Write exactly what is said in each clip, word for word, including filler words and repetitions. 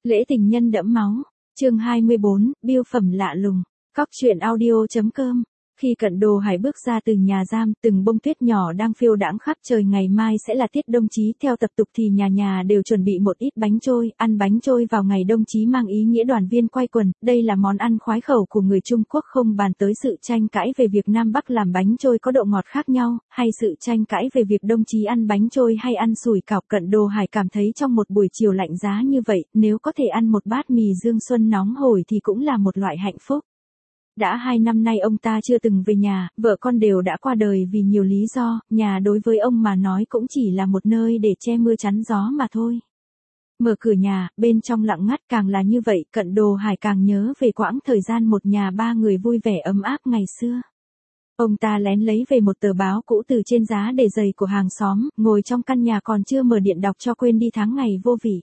Lễ tình nhân đẫm máu, chương hai mươi bốn, bưu phẩm lạ lùng, cóc truyện audio.com. Khi Cận Đồ Hải bước ra từ nhà giam, từng bông tuyết nhỏ đang phiêu đãng khắp trời. Ngày mai sẽ là tiết đông chí, theo tập tục thì nhà nhà đều chuẩn bị một ít bánh trôi. Ăn bánh trôi vào ngày đông chí mang ý nghĩa đoàn viên quay quần, đây là món ăn khoái khẩu của người Trung Quốc. Không bàn tới sự tranh cãi về việc Nam Bắc làm bánh trôi có độ ngọt khác nhau, hay sự tranh cãi về việc đông chí ăn bánh trôi hay ăn sủi cảo. Cận Đồ Hải cảm thấy trong một buổi chiều lạnh giá như vậy, nếu có thể ăn một bát mì dương xuân nóng hổi thì cũng là một loại hạnh phúc. Đã hai năm nay ông ta chưa từng về nhà, vợ con đều đã qua đời vì nhiều lý do, nhà đối với ông mà nói cũng chỉ là một nơi để che mưa chắn gió mà thôi. Mở cửa nhà, bên trong lặng ngắt. Càng là như vậy, Cận Đồ Hải càng nhớ về quãng thời gian một nhà ba người vui vẻ ấm áp ngày xưa. Ông ta lén lấy về một tờ báo cũ từ trên giá để giày của hàng xóm, ngồi trong căn nhà còn chưa mở điện đọc cho quên đi tháng ngày vô vị.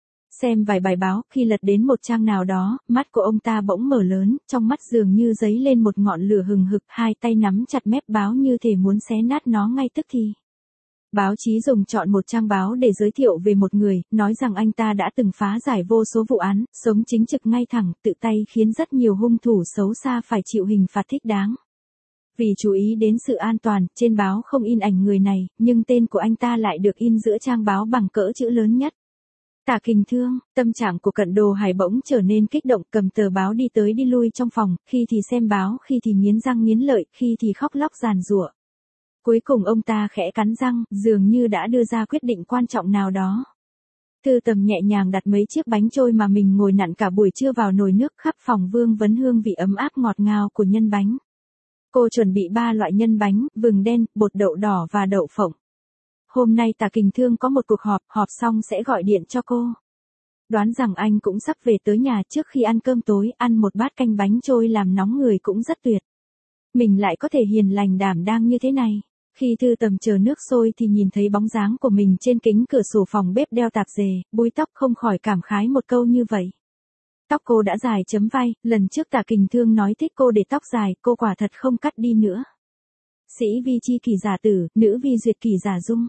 Xem vài bài báo, khi lật đến một trang nào đó, mắt của ông ta bỗng mở lớn, trong mắt dường như dấy lên một ngọn lửa hừng hực, hai tay nắm chặt mép báo như thể muốn xé nát nó ngay tức thì. Báo chí dùng chọn một trang báo để giới thiệu về một người, nói rằng anh ta đã từng phá giải vô số vụ án, sống chính trực ngay thẳng, tự tay khiến rất nhiều hung thủ xấu xa phải chịu hình phạt thích đáng. Vì chú ý đến sự an toàn, trên báo không in ảnh người này, nhưng tên của anh ta lại được in giữa trang báo bằng cỡ chữ lớn nhất. Tả Kình Thương. Tâm trạng của Cận Đồ Hải bỗng trở nên kích động, cầm tờ báo đi tới đi lui trong phòng, khi thì xem báo, khi thì nghiến răng nghiến lợi, khi thì khóc lóc giàn giụa. Cuối cùng ông ta khẽ cắn răng, dường như đã đưa ra quyết định quan trọng nào đó. Thư Tầm nhẹ nhàng đặt mấy chiếc bánh trôi mà mình ngồi nặn cả buổi trưa vào nồi nước, khắp phòng vương vấn hương vị ấm áp ngọt ngào của nhân bánh. Cô chuẩn bị ba loại nhân bánh, vừng đen, bột đậu đỏ và đậu phộng. Hôm nay Tả Kình Thương có một cuộc họp, họp xong sẽ gọi điện cho cô. Đoán rằng anh cũng sắp về tới nhà. Trước khi ăn cơm tối, ăn một bát canh bánh trôi làm nóng người cũng rất tuyệt. Mình lại có thể hiền lành đảm đang như thế này. Khi Thư Tầm chờ nước sôi thì nhìn thấy bóng dáng của mình trên kính cửa sổ phòng bếp đeo tạp dề, búi tóc, không khỏi cảm khái một câu như vậy. Tóc cô đã dài chấm vai, lần trước Tả Kình Thương nói thích cô để tóc dài, cô quả thật không cắt đi nữa. Sĩ vi chi kỷ giả tử, nữ vi duyệt kỷ giả dung.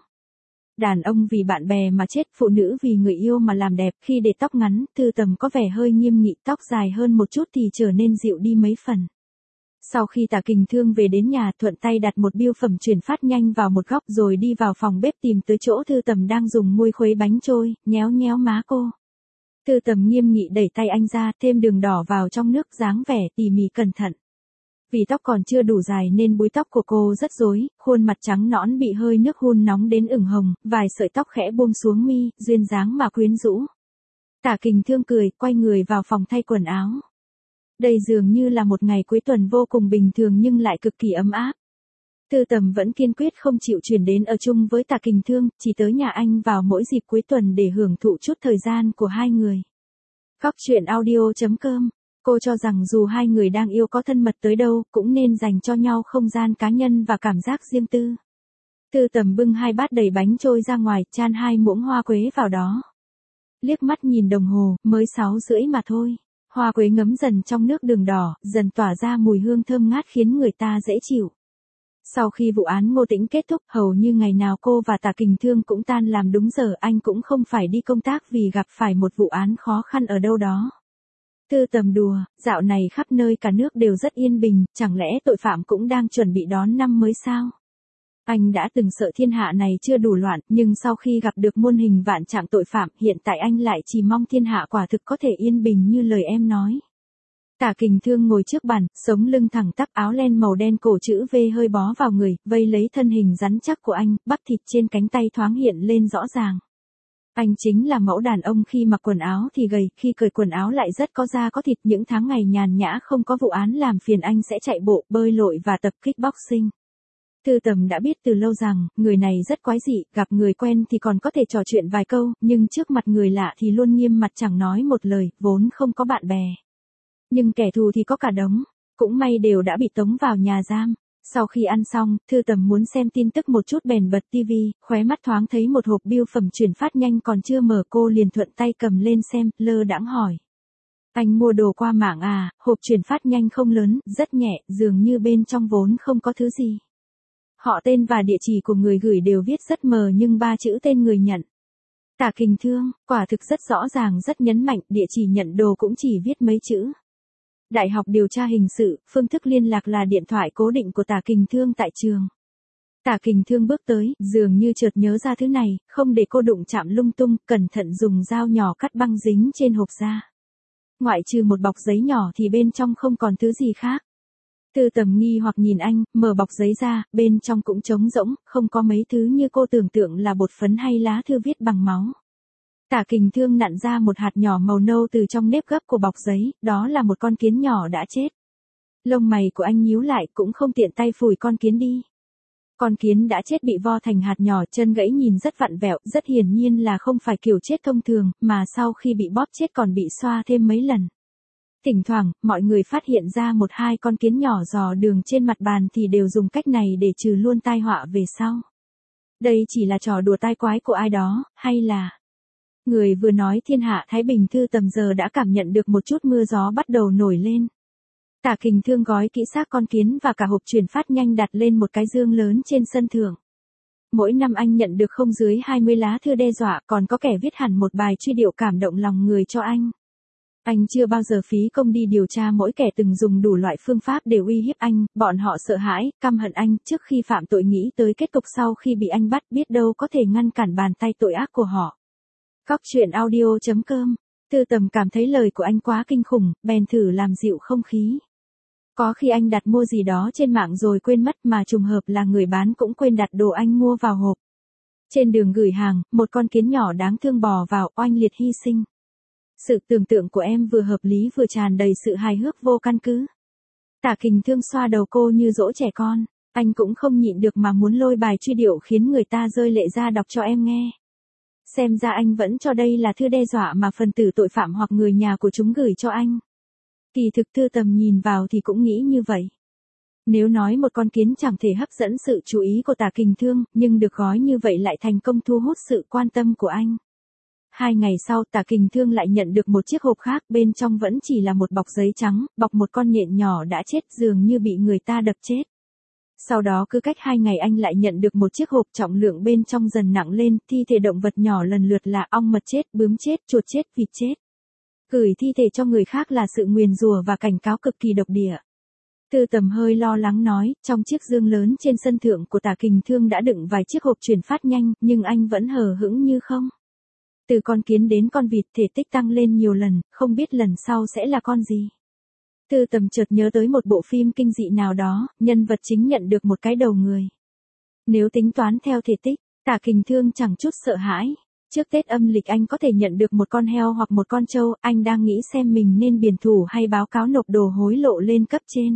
Đàn ông vì bạn bè mà chết, phụ nữ vì người yêu mà làm đẹp. Khi để tóc ngắn, Thư Tầm có vẻ hơi nghiêm nghị, tóc dài hơn một chút thì trở nên dịu đi mấy phần. Sau khi Tả Kình Thương về đến nhà, thuận tay đặt một bưu phẩm chuyển phát nhanh vào một góc rồi đi vào phòng bếp tìm tới chỗ Thư Tầm đang dùng muôi khuấy bánh trôi, nhéo nhéo má cô. Thư Tầm nghiêm nghị đẩy tay anh ra, thêm đường đỏ vào trong nước, dáng vẻ tỉ mỉ cẩn thận. Vì tóc còn chưa đủ dài nên búi tóc của cô rất rối, khuôn mặt trắng nõn bị hơi nước hun nóng đến ửng hồng, vài sợi tóc khẽ buông xuống mi, duyên dáng mà quyến rũ. Tả Kình Thương cười, quay người vào phòng thay quần áo. Đây dường như là một ngày cuối tuần vô cùng bình thường nhưng lại cực kỳ ấm áp. Thư Tầm vẫn kiên quyết không chịu chuyển đến ở chung với Tả Kình Thương, chỉ tới nhà anh vào mỗi dịp cuối tuần để hưởng thụ chút thời gian của hai người. Cóc truyện audio.com. Cô cho rằng dù hai người đang yêu có thân mật tới đâu, cũng nên dành cho nhau không gian cá nhân và cảm giác riêng tư. Thư Tầm bưng hai bát đầy bánh trôi ra ngoài, chan hai muỗng hoa quế vào đó. Liếc mắt nhìn đồng hồ, mới sáu rưỡi mà thôi. Hoa quế ngấm dần trong nước đường đỏ, dần tỏa ra mùi hương thơm ngát khiến người ta dễ chịu. Sau khi vụ án Ngô Tĩnh kết thúc, hầu như ngày nào cô và Tả Kình Thương cũng tan làm đúng giờ, anh cũng không phải đi công tác vì gặp phải một vụ án khó khăn ở đâu đó. Thư Tầm đùa, dạo này khắp nơi cả nước đều rất yên bình, chẳng lẽ tội phạm cũng đang chuẩn bị đón năm mới sao? Anh đã từng sợ thiên hạ này chưa đủ loạn, nhưng sau khi gặp được muôn hình vạn trạng tội phạm, hiện tại anh lại chỉ mong thiên hạ quả thực có thể yên bình như lời em nói. Tả Kình Thương ngồi trước bàn, sống lưng thẳng tắp, áo len màu đen cổ chữ V hơi bó vào người, vây lấy thân hình rắn chắc của anh, bắp thịt trên cánh tay thoáng hiện lên rõ ràng. Anh chính là mẫu đàn ông khi mặc quần áo thì gầy, khi cởi quần áo lại rất có da có thịt. Những tháng ngày nhàn nhã không có vụ án làm phiền, anh sẽ chạy bộ, bơi lội và tập kickboxing. Thư Tầm đã biết từ lâu rằng, người này rất quái dị, gặp người quen thì còn có thể trò chuyện vài câu, nhưng trước mặt người lạ thì luôn nghiêm mặt chẳng nói một lời, vốn không có bạn bè. Nhưng kẻ thù thì có cả đống, cũng may đều đã bị tống vào nhà giam. Sau khi ăn xong, Thư Tầm muốn xem tin tức một chút bèn bật tivi, khóe mắt thoáng thấy một hộp bưu phẩm chuyển phát nhanh còn chưa mở, cô liền thuận tay cầm lên xem, lơ đãng hỏi. Anh mua đồ qua mạng à? Hộp chuyển phát nhanh không lớn, rất nhẹ, dường như bên trong vốn không có thứ gì. Họ tên và địa chỉ của người gửi đều viết rất mờ nhưng ba chữ tên người nhận. Tả Kình Thương, quả thực rất rõ ràng rất nhấn mạnh, địa chỉ nhận đồ cũng chỉ viết mấy chữ. Đại học điều tra hình sự, phương thức liên lạc là điện thoại cố định của Tả Kình Thương tại trường. Tả Kình Thương bước tới, dường như chợt nhớ ra thứ này, không để cô đụng chạm lung tung, cẩn thận dùng dao nhỏ cắt băng dính trên hộp ra. Ngoại trừ một bọc giấy nhỏ thì bên trong không còn thứ gì khác. Tư Tầm nghi hoặc nhìn anh, mở bọc giấy ra, bên trong cũng trống rỗng, không có mấy thứ như cô tưởng tượng là bột phấn hay lá thư viết bằng máu. Tả Kình Thương nặn ra một hạt nhỏ màu nâu từ trong nếp gấp của bọc giấy, đó là một con kiến nhỏ đã chết. Lông mày của anh nhíu lại, cũng không tiện tay phủi con kiến đi. Con kiến đã chết bị vo thành hạt nhỏ, chân gãy nhìn rất vặn vẹo, rất hiển nhiên là không phải kiểu chết thông thường, mà sau khi bị bóp chết còn bị xoa thêm mấy lần. Thỉnh thoảng, mọi người phát hiện ra một hai con kiến nhỏ dò đường trên mặt bàn thì đều dùng cách này để trừ luôn tai họa về sau. Đây chỉ là trò đùa tai quái của ai đó, hay là... Người vừa nói thiên hạ Thái Bình Thư Tầm giờ đã cảm nhận được một chút mưa gió bắt đầu nổi lên. Tả Kình Thương gói kỹ xác con kiến và cả hộp chuyển phát nhanh đặt lên một cái dương lớn trên sân thượng. Mỗi năm anh nhận được không dưới hai mươi lá thư đe dọa, còn có kẻ viết hẳn một bài truy điệu cảm động lòng người cho anh. Anh chưa bao giờ phí công đi điều tra mỗi kẻ từng dùng đủ loại phương pháp để uy hiếp anh, bọn họ sợ hãi, căm hận anh, trước khi phạm tội nghĩ tới kết cục sau khi bị anh bắt, biết đâu có thể ngăn cản bàn tay tội ác của họ. Cóc truyện audio chấm com. Tư Tầm cảm thấy lời của anh quá kinh khủng, bèn thử làm dịu không khí. Có khi anh đặt mua gì đó trên mạng rồi quên mất, mà trùng hợp là người bán cũng quên đặt đồ anh mua vào hộp. Trên đường gửi hàng, một con kiến nhỏ đáng thương bò vào, oanh liệt hy sinh. Sự tưởng tượng của em vừa hợp lý vừa tràn đầy sự hài hước vô căn cứ. Tả Kình Thương xoa đầu cô như dỗ trẻ con, anh cũng không nhịn được mà muốn lôi bài truy điệu khiến người ta rơi lệ ra đọc cho em nghe. Xem ra anh vẫn cho đây là thư đe dọa mà phần tử tội phạm hoặc người nhà của chúng gửi cho anh. Kỳ thực Tư Tầm nhìn vào thì cũng nghĩ như vậy. Nếu nói một con kiến chẳng thể hấp dẫn sự chú ý của Tả Kình Thương, nhưng được gói như vậy lại thành công thu hút sự quan tâm của anh. Hai ngày sau Tả Kình Thương lại nhận được một chiếc hộp khác, bên trong vẫn chỉ là một bọc giấy trắng, bọc một con nhện nhỏ đã chết dường như bị người ta đập chết. Sau đó cứ cách hai ngày anh lại nhận được một chiếc hộp, trọng lượng bên trong dần nặng lên, thi thể động vật nhỏ lần lượt là ong mật chết, bướm chết, chuột chết, vịt chết. Gửi thi thể cho người khác là sự nguyền rủa và cảnh cáo cực kỳ độc địa. Tư Tầm hơi lo lắng nói, trong chiếc dương lớn trên sân thượng của Tả Kình Thương đã đựng vài chiếc hộp chuyển phát nhanh, nhưng anh vẫn hờ hững như không. Từ con kiến đến con vịt, thể tích tăng lên nhiều lần, không biết lần sau sẽ là con gì. Tư Tầm chợt nhớ tới một bộ phim kinh dị nào đó, nhân vật chính nhận được một cái đầu người. Nếu tính toán theo thể tích, Tả Kình Thương chẳng chút sợ hãi. Trước Tết âm lịch anh có thể nhận được một con heo hoặc một con trâu, anh đang nghĩ xem mình nên biển thủ hay báo cáo nộp đồ hối lộ lên cấp trên.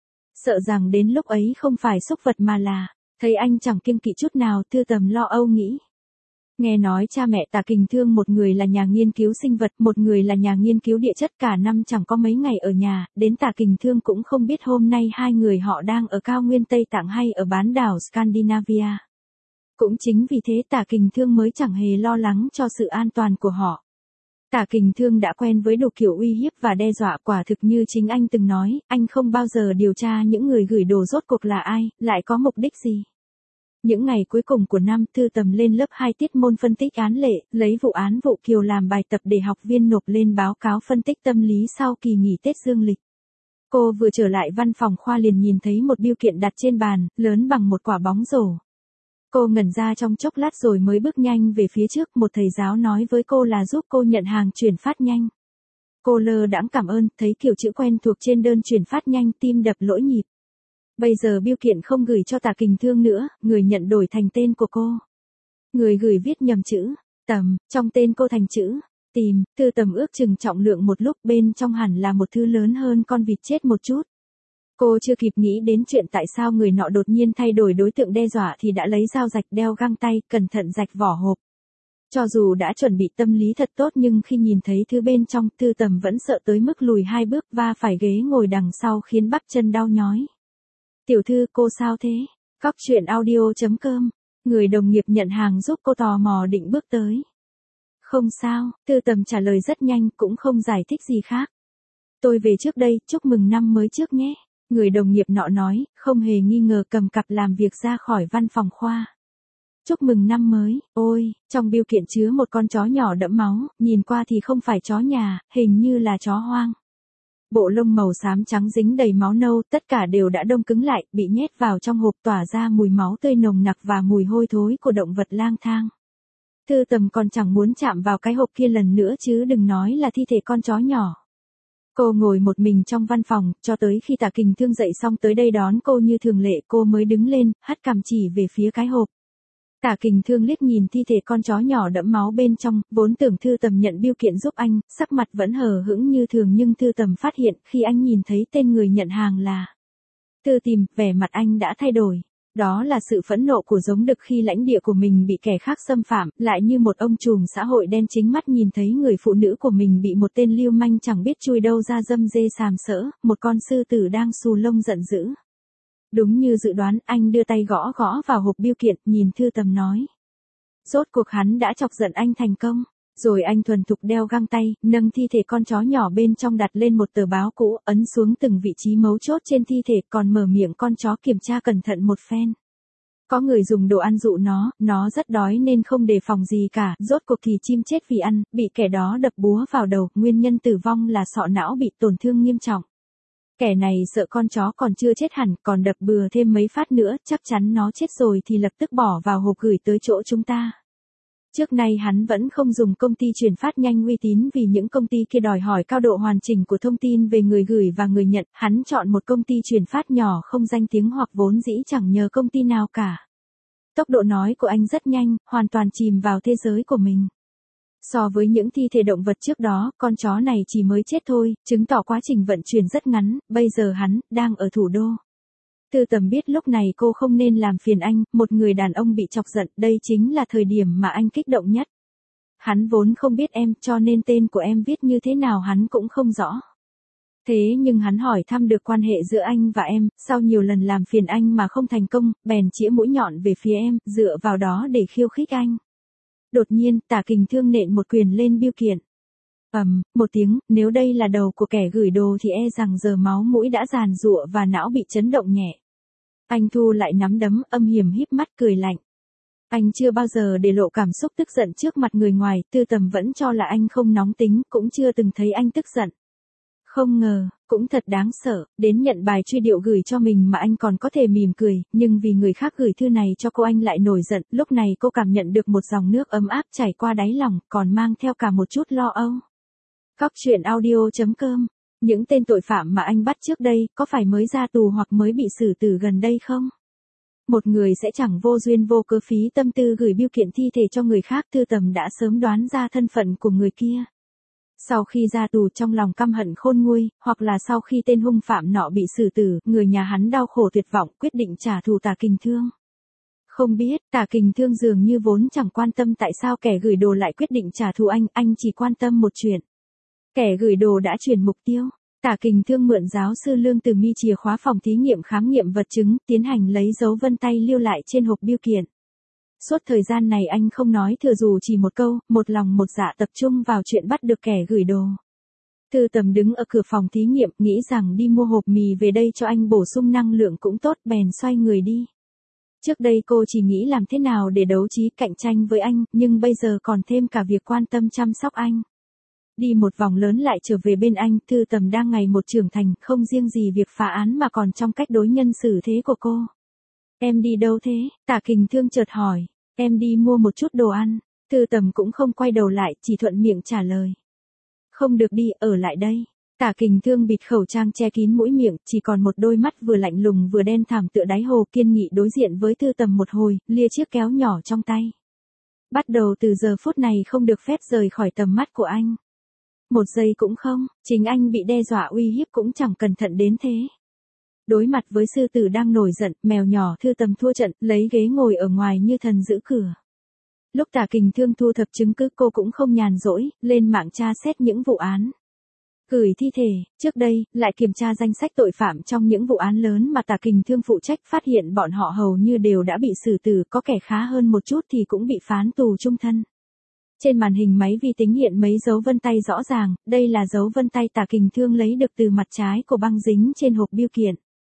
Sợ rằng đến lúc ấy không phải xúc vật mà là, thấy anh chẳng kiêng kỵ chút nào, Tư Tầm lo âu nghĩ. Nghe nói cha mẹ Tả Kình Thương một người là nhà nghiên cứu sinh vật, một người là nhà nghiên cứu địa chất, cả năm chẳng có mấy ngày ở nhà, đến Tả Kình Thương cũng không biết hôm nay hai người họ đang ở cao nguyên Tây Tạng hay ở bán đảo Scandinavia. Cũng chính vì thế Tả Kình Thương mới chẳng hề lo lắng cho sự an toàn của họ. Tả Kình Thương đã quen với đủ kiểu uy hiếp và đe dọa, quả thực như chính anh từng nói, anh không bao giờ điều tra những người gửi đồ rốt cuộc là ai, lại có mục đích gì. Những ngày cuối cùng của năm, Tư Tầm lên lớp hai tiết môn phân tích án lệ, lấy vụ án vụ Kiều làm bài tập để học viên nộp lên báo cáo phân tích tâm lý sau kỳ nghỉ Tết dương lịch. Cô vừa trở lại văn phòng khoa liền nhìn thấy một bưu kiện đặt trên bàn, lớn bằng một quả bóng rổ. Cô ngẩn ra trong chốc lát rồi mới bước nhanh về phía trước, một thầy giáo nói với cô là giúp cô nhận hàng chuyển phát nhanh. Cô lơ đãng cảm ơn, thấy kiểu chữ quen thuộc trên đơn chuyển phát nhanh, tim đập lỗi nhịp. Bây giờ bưu kiện không gửi cho Tả Kình Thương nữa, người nhận đổi thành tên của cô. Người gửi viết nhầm chữ, Tầm, trong tên cô thành chữ, Tìm, Tư Tầm ước chừng trọng lượng một lúc, bên trong hẳn là một thứ lớn hơn con vịt chết một chút. Cô chưa kịp nghĩ đến chuyện tại sao người nọ đột nhiên thay đổi đối tượng đe dọa thì đã lấy dao rạch, đeo găng tay, cẩn thận rạch vỏ hộp. Cho dù đã chuẩn bị tâm lý thật tốt nhưng khi nhìn thấy thứ bên trong, Tư Tầm vẫn sợ tới mức lùi hai bước, va phải ghế ngồi đằng sau khiến bắp chân đau nhói. Tiểu thư, cô sao thế? Cóc truyện audio chấm com. Người đồng nghiệp nhận hàng giúp cô tò mò định bước tới. Không sao, Tư Tầm trả lời rất nhanh, cũng không giải thích gì khác. Tôi về trước đây, chúc mừng năm mới trước nhé. Người đồng nghiệp nọ nói, không hề nghi ngờ, cầm cặp làm việc ra khỏi văn phòng khoa. Chúc mừng năm mới, ôi, trong bưu kiện chứa một con chó nhỏ đẫm máu, nhìn qua thì không phải chó nhà, hình như là chó hoang. Bộ lông màu xám trắng dính đầy máu nâu, tất cả đều đã đông cứng lại, bị nhét vào trong hộp tỏa ra mùi máu tươi nồng nặc và mùi hôi thối của động vật lang thang. Thư Tầm còn chẳng muốn chạm vào cái hộp kia lần nữa chứ đừng nói là thi thể con chó nhỏ. Cô ngồi một mình trong văn phòng, cho tới khi Tả Kình Thương dậy xong tới đây đón cô như thường lệ cô mới đứng lên, hất cằm chỉ về phía cái hộp. Tả Kình Thương liếc nhìn thi thể con chó nhỏ đẫm máu bên trong, vốn tưởng Thư Tầm nhận bưu kiện giúp anh, sắc mặt vẫn hờ hững như thường nhưng Thư Tầm phát hiện khi anh nhìn thấy tên người nhận hàng là Thư Tìm, vẻ mặt anh đã thay đổi. Đó là sự phẫn nộ của giống đực khi lãnh địa của mình bị kẻ khác xâm phạm, lại như một ông trùm xã hội đen chính mắt nhìn thấy người phụ nữ của mình bị một tên lưu manh chẳng biết chui đâu ra dâm dê sàm sỡ, một con sư tử đang xù lông giận dữ. Đúng như dự đoán, anh đưa tay gõ gõ vào hộp bưu kiện, nhìn Thư Tầm nói. Rốt cuộc hắn đã chọc giận anh thành công. Rồi anh thuần thục đeo găng tay, nâng thi thể con chó nhỏ bên trong đặt lên một tờ báo cũ, ấn xuống từng vị trí mấu chốt trên thi thể, còn mở miệng con chó kiểm tra cẩn thận một phen. Có người dùng đồ ăn dụ nó, nó rất đói nên không đề phòng gì cả, rốt cuộc thì chim chết vì ăn, bị kẻ đó đập búa vào đầu, nguyên nhân tử vong là sọ não bị tổn thương nghiêm trọng. Kẻ này sợ con chó còn chưa chết hẳn, còn đập bừa thêm mấy phát nữa, chắc chắn nó chết rồi thì lập tức bỏ vào hộp gửi tới chỗ chúng ta. Trước nay hắn vẫn không dùng công ty chuyển phát nhanh uy tín vì những công ty kia đòi hỏi cao độ hoàn chỉnh của thông tin về người gửi và người nhận, hắn chọn một công ty chuyển phát nhỏ không danh tiếng hoặc vốn dĩ chẳng nhờ công ty nào cả. Tốc độ nói của anh rất nhanh, hoàn toàn chìm vào thế giới của mình. So với những thi thể động vật trước đó, con chó này chỉ mới chết thôi, chứng tỏ quá trình vận chuyển rất ngắn, bây giờ hắn đang ở thủ đô. Thư Tầm biết lúc này cô không nên làm phiền anh, một người đàn ông bị chọc giận, đây chính là thời điểm mà anh kích động nhất. Hắn vốn không biết em, cho nên tên của em viết như thế nào hắn cũng không rõ. Thế nhưng hắn hỏi thăm được quan hệ giữa anh và em, sau nhiều lần làm phiền anh mà không thành công, bèn chĩa mũi nhọn về phía em, dựa vào đó để khiêu khích anh. Đột nhiên, Tả Kình Thương nện một quyền lên bưu kiện. Ầm, um, một tiếng, nếu đây là đầu của kẻ gửi đồ thì e rằng giờ máu mũi đã giàn giụa và não bị chấn động nhẹ. Anh thu lại nắm đấm, âm hiểm híp mắt cười lạnh. Anh chưa bao giờ để lộ cảm xúc tức giận trước mặt người ngoài, Thư Tầm vẫn cho là anh không nóng tính, cũng chưa từng thấy anh tức giận. Không ngờ, cũng thật đáng sợ, đến nhận bài truy điệu gửi cho mình mà anh còn có thể mỉm cười, nhưng vì người khác gửi thư này cho cô anh lại nổi giận, lúc này cô cảm nhận được một dòng nước ấm áp chảy qua đáy lòng, còn mang theo cả một chút lo âu. Cóc truyện audio chấm com. Những tên tội phạm mà anh bắt trước đây, có phải mới ra tù hoặc mới bị xử tử gần đây không? Một người sẽ chẳng vô duyên vô cớ phí tâm tư gửi bưu kiện thi thể cho người khác, Thư Tầm đã sớm đoán ra thân phận của người kia. Sau khi ra tù trong lòng căm hận khôn nguôi, hoặc là sau khi tên hung phạm nọ bị xử tử, người nhà hắn đau khổ tuyệt vọng, quyết định trả thù Tả Kình Thương. Không biết, Tả Kình Thương dường như vốn chẳng quan tâm tại sao kẻ gửi đồ lại quyết định trả thù anh, anh chỉ quan tâm một chuyện. Kẻ gửi đồ đã chuyển mục tiêu. Tả Kình Thương mượn giáo sư Lương Từ Mi chìa khóa phòng thí nghiệm khám nghiệm vật chứng, tiến hành lấy dấu vân tay lưu lại trên hộp bưu kiện. Suốt thời gian này anh không nói thừa dù chỉ một câu, một lòng một dạ tập trung vào chuyện bắt được kẻ gửi đồ. Thư Tầm đứng ở cửa phòng thí nghiệm, nghĩ rằng đi mua hộp mì về đây cho anh bổ sung năng lượng cũng tốt, bèn xoay người đi. Trước đây cô chỉ nghĩ làm thế nào để đấu trí cạnh tranh với anh, nhưng bây giờ còn thêm cả việc quan tâm chăm sóc anh. Đi một vòng lớn lại trở về bên anh, Thư Tầm đang ngày một trưởng thành, không riêng gì việc phá án mà còn trong cách đối nhân xử thế của cô. Em đi đâu thế? Tả Kình Thương chợt hỏi. Em đi mua một chút đồ ăn. Thư Tầm cũng không quay đầu lại, chỉ thuận miệng trả lời. Không được đi, ở lại đây. Tả Kình Thương bịt khẩu trang che kín mũi miệng, chỉ còn một đôi mắt vừa lạnh lùng vừa đen thẳm tựa đáy hồ, kiên nghị đối diện với Thư Tầm một hồi, lia chiếc kéo nhỏ trong tay. Bắt đầu từ giờ phút này không được phép rời khỏi tầm mắt của anh. Một giây cũng không, chính anh bị đe dọa uy hiếp cũng chẳng cẩn thận đến thế. Đối mặt với sư tử đang nổi giận, mèo nhỏ Thư Tầm thua trận, lấy ghế ngồi ở ngoài như thần giữ cửa. Lúc Tả Kình Thương thu thập chứng cứ cô cũng không nhàn rỗi, lên mạng tra xét những vụ án. Gửi thi thể, trước đây, lại kiểm tra danh sách tội phạm trong những vụ án lớn mà Tả Kình Thương phụ trách, phát hiện bọn họ hầu như đều đã bị xử tử, có kẻ khá hơn một chút thì cũng bị phán tù chung thân. Trên màn hình máy vi tính hiện mấy dấu vân tay rõ ràng, đây là dấu vân tay Tả Kình Thương lấy được từ mặt trái của băng dính trên hộp bưu kiện.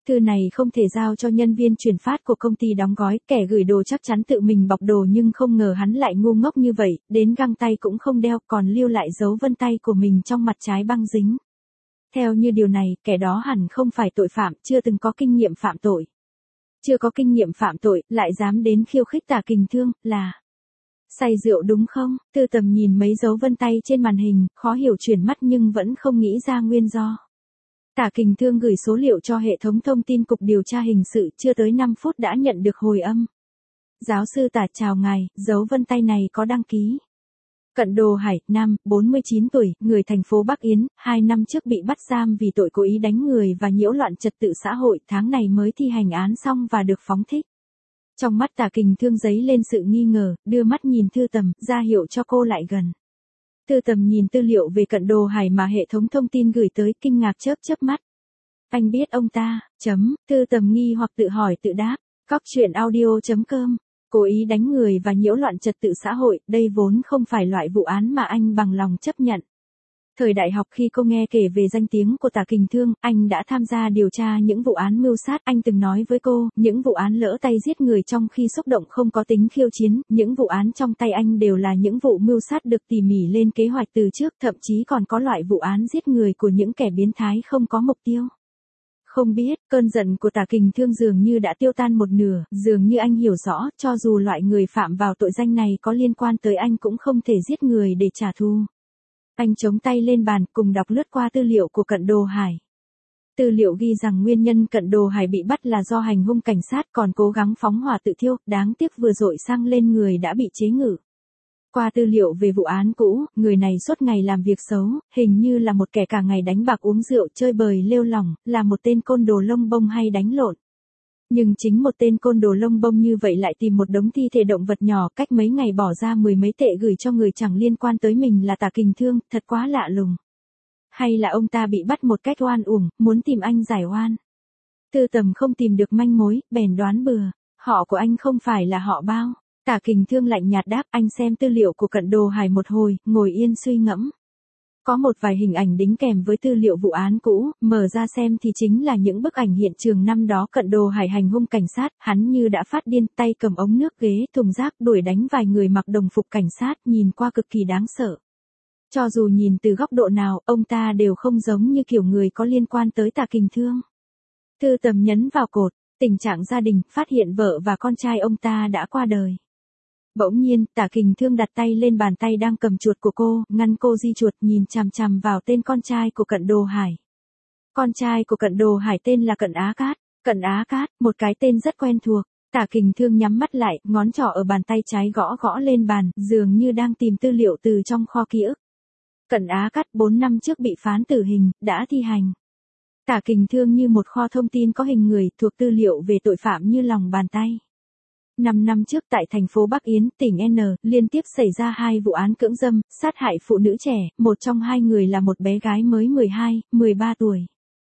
Thư này không thể giao cho nhân viên chuyển phát của công ty đóng gói, kẻ gửi đồ chắc chắn tự mình bọc đồ nhưng không ngờ hắn lại ngu ngốc như vậy, đến găng tay cũng không đeo còn lưu lại dấu vân tay của mình trong mặt trái băng dính. Theo như điều này, kẻ đó hẳn không phải tội phạm, chưa từng có kinh nghiệm phạm tội. Chưa có kinh nghiệm phạm tội, lại dám đến khiêu khích Tả Kình Thương, là say rượu đúng không? Tư Tầm nhìn mấy dấu vân tay trên màn hình, khó hiểu chuyển mắt nhưng vẫn không nghĩ ra nguyên do. Tả Kình Thương gửi số liệu cho hệ thống thông tin Cục Điều tra Hình sự, chưa tới năm phút đã nhận được hồi âm. Giáo sư Tả chào ngài, dấu vân tay này có đăng ký. Cận Đồ Hải, nam, bốn mươi chín tuổi, người thành phố Bắc Yến, hai năm trước bị bắt giam vì tội cố ý đánh người và nhiễu loạn trật tự xã hội, tháng này mới thi hành án xong và được phóng thích. Trong mắt Tả Kình Thương dấy lên sự nghi ngờ, đưa mắt nhìn Thư Tầm, ra hiệu cho cô lại gần. Thư Tầm nhìn tư liệu về Cận Đồ Hải mà hệ thống thông tin gửi tới, kinh ngạc chớp chớp mắt. Anh biết ông ta, chấm, Thư Tầm nghi hoặc tự hỏi tự đáp, cóc truyện audio chấm com. Cố ý đánh người và nhiễu loạn trật tự xã hội, đây vốn không phải loại vụ án mà anh bằng lòng chấp nhận. Thời đại học khi cô nghe kể về danh tiếng của Tả Kình Thương, anh đã tham gia điều tra những vụ án mưu sát. Anh từng nói với cô, những vụ án lỡ tay giết người trong khi xúc động không có tính khiêu chiến, những vụ án trong tay anh đều là những vụ mưu sát được tỉ mỉ lên kế hoạch từ trước, thậm chí còn có loại vụ án giết người của những kẻ biến thái không có mục tiêu. Không biết, cơn giận của Tả Kình Thương dường như đã tiêu tan một nửa, dường như anh hiểu rõ, cho dù loại người phạm vào tội danh này có liên quan tới anh cũng không thể giết người để trả thù. Anh chống tay lên bàn, cùng đọc lướt qua tư liệu của Cận Đồ Hải. Tư liệu ghi rằng nguyên nhân Cận Đồ Hải bị bắt là do hành hung cảnh sát còn cố gắng phóng hỏa tự thiêu, đáng tiếc vừa dội xăng lên người đã bị chế ngự. Qua tư liệu về vụ án cũ, người này suốt ngày làm việc xấu, hình như là một kẻ cả ngày đánh bạc uống rượu chơi bời lêu lỏng, là một tên côn đồ lông bông hay đánh lộn. Nhưng chính một tên côn đồ lông bông như vậy lại tìm một đống thi thể động vật nhỏ cách mấy ngày bỏ ra mười mấy tệ gửi cho người chẳng liên quan tới mình là Tả Kình Thương, thật quá lạ lùng. Hay là ông ta bị bắt một cách oan uổng, muốn tìm anh giải oan. Tư Tầm không tìm được manh mối, bèn đoán bừa, họ của anh không phải là họ Bao. Tả Kình Thương lạnh nhạt đáp, anh xem tư liệu của Cận Đồ Hải một hồi, ngồi yên suy ngẫm. Có một vài hình ảnh đính kèm với tư liệu vụ án cũ, mở ra xem thì chính là những bức ảnh hiện trường năm đó Cận Đồ Hải hành hung cảnh sát, hắn như đã phát điên, tay cầm ống nước ghế, thùng rác đuổi đánh vài người mặc đồng phục cảnh sát, nhìn qua cực kỳ đáng sợ. Cho dù nhìn từ góc độ nào, ông ta đều không giống như kiểu người có liên quan tới Tả Kình Thương. Thư Tầm nhấn vào cột, tình trạng gia đình, phát hiện vợ và con trai ông ta đã qua đời. Bỗng nhiên, Tả Kình Thương đặt tay lên bàn tay đang cầm chuột của cô, ngăn cô di chuột, nhìn chằm chằm vào tên con trai của Cận Đồ Hải. Con trai của Cận Đồ Hải tên là Cận Á Cát. Cận Á Cát, một cái tên rất quen thuộc. Tả Kình Thương nhắm mắt lại, ngón trỏ ở bàn tay trái gõ gõ lên bàn, dường như đang tìm tư liệu từ trong kho ký ức. Cận Á Cát bốn năm trước bị phán tử hình, đã thi hành. Tả Kình Thương như một kho thông tin có hình người, thuộc tư liệu về tội phạm như lòng bàn tay. Năm năm trước tại thành phố Bắc Yến, tỉnh N, liên tiếp xảy ra hai vụ án cưỡng dâm, sát hại phụ nữ trẻ, một trong hai người là một bé gái mới mười hai, mười ba tuổi.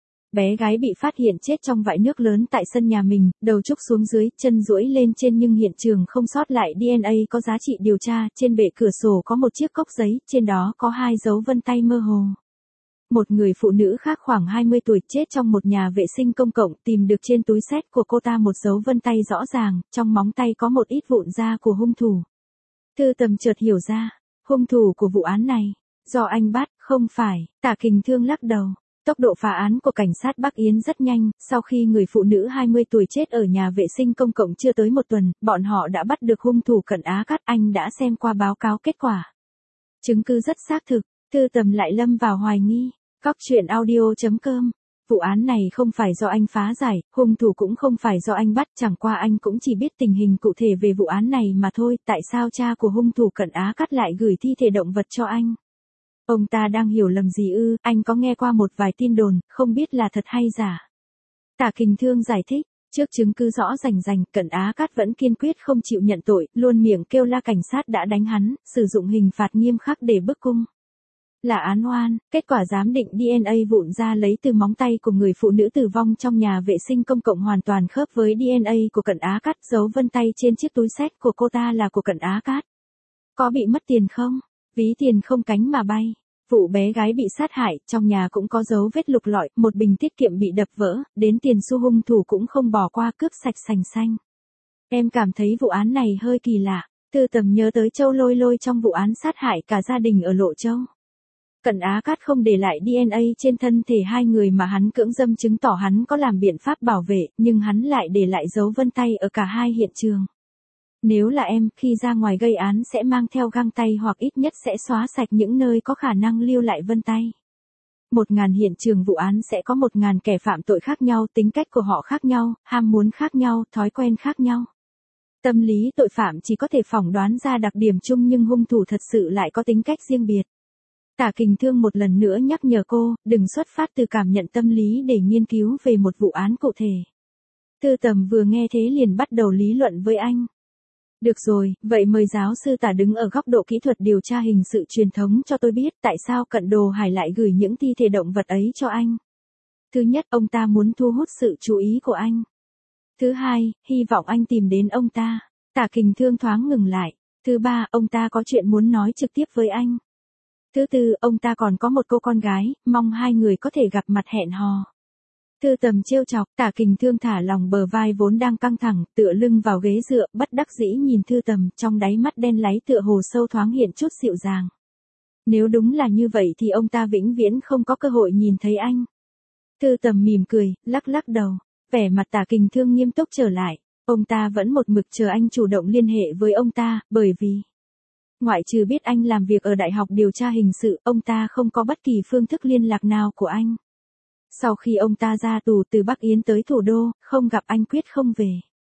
Bé gái bị phát hiện chết trong vại nước lớn tại sân nhà mình, đầu trúc xuống dưới, chân duỗi lên trên nhưng hiện trường không sót lại đê en a có giá trị điều tra, trên bệ cửa sổ có một chiếc cốc giấy, trên đó có hai dấu vân tay mơ hồ. Một người phụ nữ khác khoảng hai mươi tuổi chết trong một nhà vệ sinh công cộng, tìm được trên túi xách của cô ta một dấu vân tay rõ ràng, trong móng tay có một ít vụn da của hung thủ. Thư Tầm chợt hiểu ra, hung thủ của vụ án này, do anh bắt, không phải. Tả Kình Thương lắc đầu. Tốc độ phá án của cảnh sát Bắc Yến rất nhanh, sau khi người phụ nữ hai mươi tuổi chết ở nhà vệ sinh công cộng chưa tới một tuần, bọn họ đã bắt được hung thủ Cận Á Cát. Anh đã xem qua báo cáo kết quả. Chứng cứ rất xác thực. Thư Tầm lại lâm vào hoài nghi. Cóc truyện audio chấm com. Vụ án này không phải do anh phá giải, hung thủ cũng không phải do anh bắt, chẳng qua anh cũng chỉ biết tình hình cụ thể về vụ án này mà thôi. Tại sao cha của hung thủ Cận Á Cát lại gửi thi thể động vật cho anh? Ông ta đang hiểu lầm gì ư? Anh có nghe qua một vài tin đồn, không biết là thật hay giả. Tả Kình Thương giải thích, trước chứng cứ rõ rành rành, Cận Á Cát vẫn kiên quyết không chịu nhận tội, luôn miệng kêu la cảnh sát đã đánh hắn, sử dụng hình phạt nghiêm khắc để bức cung. Là án oan, kết quả giám định đê en a vụn da lấy từ móng tay của người phụ nữ tử vong trong nhà vệ sinh công cộng hoàn toàn khớp với đê en a của Cận Á Cát, dấu vân tay trên chiếc túi xách của cô ta là của Cận Á Cát. Có bị mất tiền không? Ví tiền không cánh mà bay. Vụ bé gái bị sát hại, trong nhà cũng có dấu vết lục lọi, một bình tiết kiệm bị đập vỡ, đến tiền xu hung thủ cũng không bỏ qua, cướp sạch sành xanh. Em cảm thấy vụ án này hơi kỳ lạ. Tư Tầm nhớ tới Châu Lôi Lôi trong vụ án sát hại cả gia đình ở Lộ Châu. Cận Á Cát không để lại đê en a trên thân thể hai người mà hắn cưỡng dâm, chứng tỏ hắn có làm biện pháp bảo vệ, nhưng hắn lại để lại dấu vân tay ở cả hai hiện trường. Nếu là em, khi ra ngoài gây án sẽ mang theo găng tay hoặc ít nhất sẽ xóa sạch những nơi có khả năng lưu lại vân tay. Một ngàn hiện trường vụ án sẽ có một ngàn kẻ phạm tội khác nhau, tính cách của họ khác nhau, ham muốn khác nhau, thói quen khác nhau. Tâm lý tội phạm chỉ có thể phỏng đoán ra đặc điểm chung nhưng hung thủ thật sự lại có tính cách riêng biệt. Tả Kình Thương một lần nữa nhắc nhở cô, đừng xuất phát từ cảm nhận tâm lý để nghiên cứu về một vụ án cụ thể. Tư Tầm vừa nghe thế liền bắt đầu lý luận với anh. Được rồi, vậy mời giáo sư Tả đứng ở góc độ kỹ thuật điều tra hình sự truyền thống cho tôi biết tại sao Cận Đồ Hải lại gửi những thi thể động vật ấy cho anh. Thứ nhất, ông ta muốn thu hút sự chú ý của anh. Thứ hai, hy vọng anh tìm đến ông ta. Tả Kình Thương thoáng ngừng lại. Thứ ba, ông ta có chuyện muốn nói trực tiếp với anh. Thứ tư, ông ta còn có một cô con gái, mong hai người có thể gặp mặt hẹn hò. Tư Tầm trêu chọc, Tả Kình Thương thả lòng bờ vai vốn đang căng thẳng, tựa lưng vào ghế dựa, bất đắc dĩ nhìn Tư Tầm, trong đáy mắt đen láy tựa hồ sâu thoáng hiện chút dịu dàng. Nếu đúng là như vậy thì ông ta vĩnh viễn không có cơ hội nhìn thấy anh. Tư Tầm mỉm cười, lắc lắc đầu, vẻ mặt Tả Kình Thương nghiêm túc trở lại. Ông ta vẫn một mực chờ anh chủ động liên hệ với ông ta, bởi vì ngoại trừ biết anh làm việc ở Đại học Điều tra Hình sự, ông ta không có bất kỳ phương thức liên lạc nào của anh. Sau khi ông ta ra tù từ Bắc Yến tới thủ đô, không gặp anh quyết không về.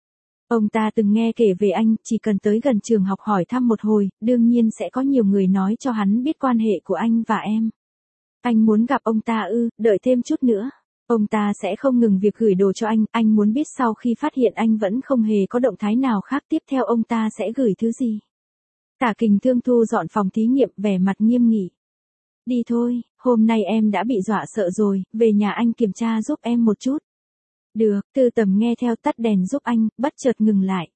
Ông ta từng nghe kể về anh, chỉ cần tới gần trường học hỏi thăm một hồi, đương nhiên sẽ có nhiều người nói cho hắn biết quan hệ của anh và em. Anh muốn gặp ông ta ư, đợi thêm chút nữa. Ông ta sẽ không ngừng việc gửi đồ cho anh, anh muốn biết sau khi phát hiện anh vẫn không hề có động thái nào khác tiếp theo ông ta sẽ gửi thứ gì. Tả Kình Thương thu dọn phòng thí nghiệm, vẻ mặt nghiêm nghị. Đi thôi, hôm nay em đã bị dọa sợ rồi, về nhà anh kiểm tra giúp em một chút. Được, Tư Tầm nghe theo tắt đèn giúp anh, bất chợt ngừng lại.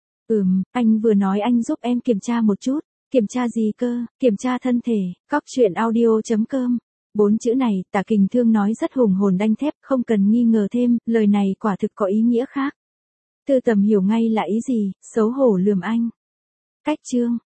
Ừm, anh vừa nói anh giúp em kiểm tra một chút, kiểm tra gì cơ, kiểm tra thân thể, cóc truyện audio chấm com. Bốn chữ này, Tả Kình Thương nói rất hùng hồn đanh thép, không cần nghi ngờ thêm, lời này quả thực có ý nghĩa khác. Tư Tầm hiểu ngay là ý gì, xấu hổ lườm anh. Cách chương.